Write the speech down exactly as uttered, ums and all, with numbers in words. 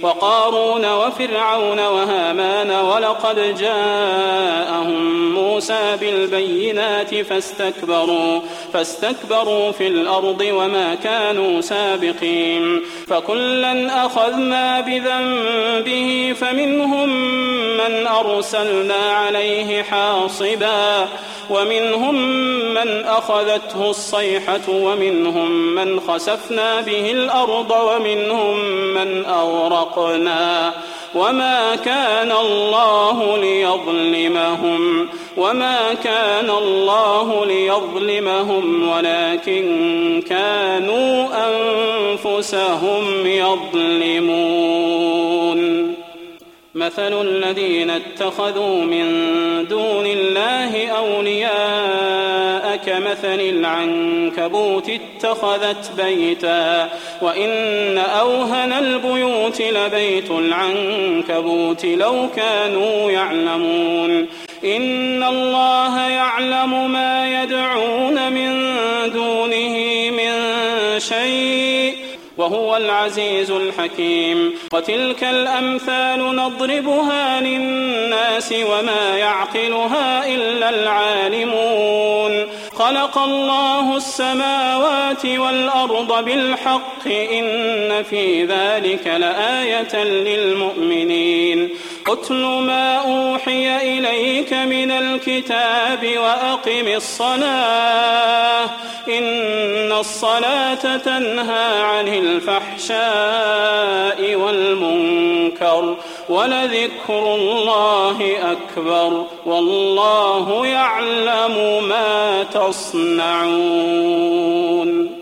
وقارون وفرعون وهامان ولقد جاءهم موسى بالبينات فاستكبروا فاستكبروا في الأرض وما كانوا سابقين فكلا أخذنا بذنبه فمنهم من أرسلنا عليه حاصبا ومنهم من أخذته الصيحة ومنهم من خسفنا به الأرض ومنهم من أغرقنا وما كان الله ليظلمهم وما كان الله ليظلمهم ولكن كانوا أنفسهم يظلمون مثل الذين اتخذوا من دون الله أولياء كمثل العنكبوت اتخذت بيتا وإن أوهن البيوت لبيت العنكبوت لو كانوا يعلمون إن الله يعلم ما يدعون من دونه من شيء وهو العزيز الحكيم وتلك الأمثال نضربها للناس وما يعقلها إلا العالمون خلق الله السماوات والأرض بالحق إن في ذلك لآية للمؤمنين اتل ما أوحي إليك من الكتاب وأقم الصلاة إن الصلاة تنهى عن الفحشاء والمنكر ولذكر الله أكبر والله يعلم ما تصنعون.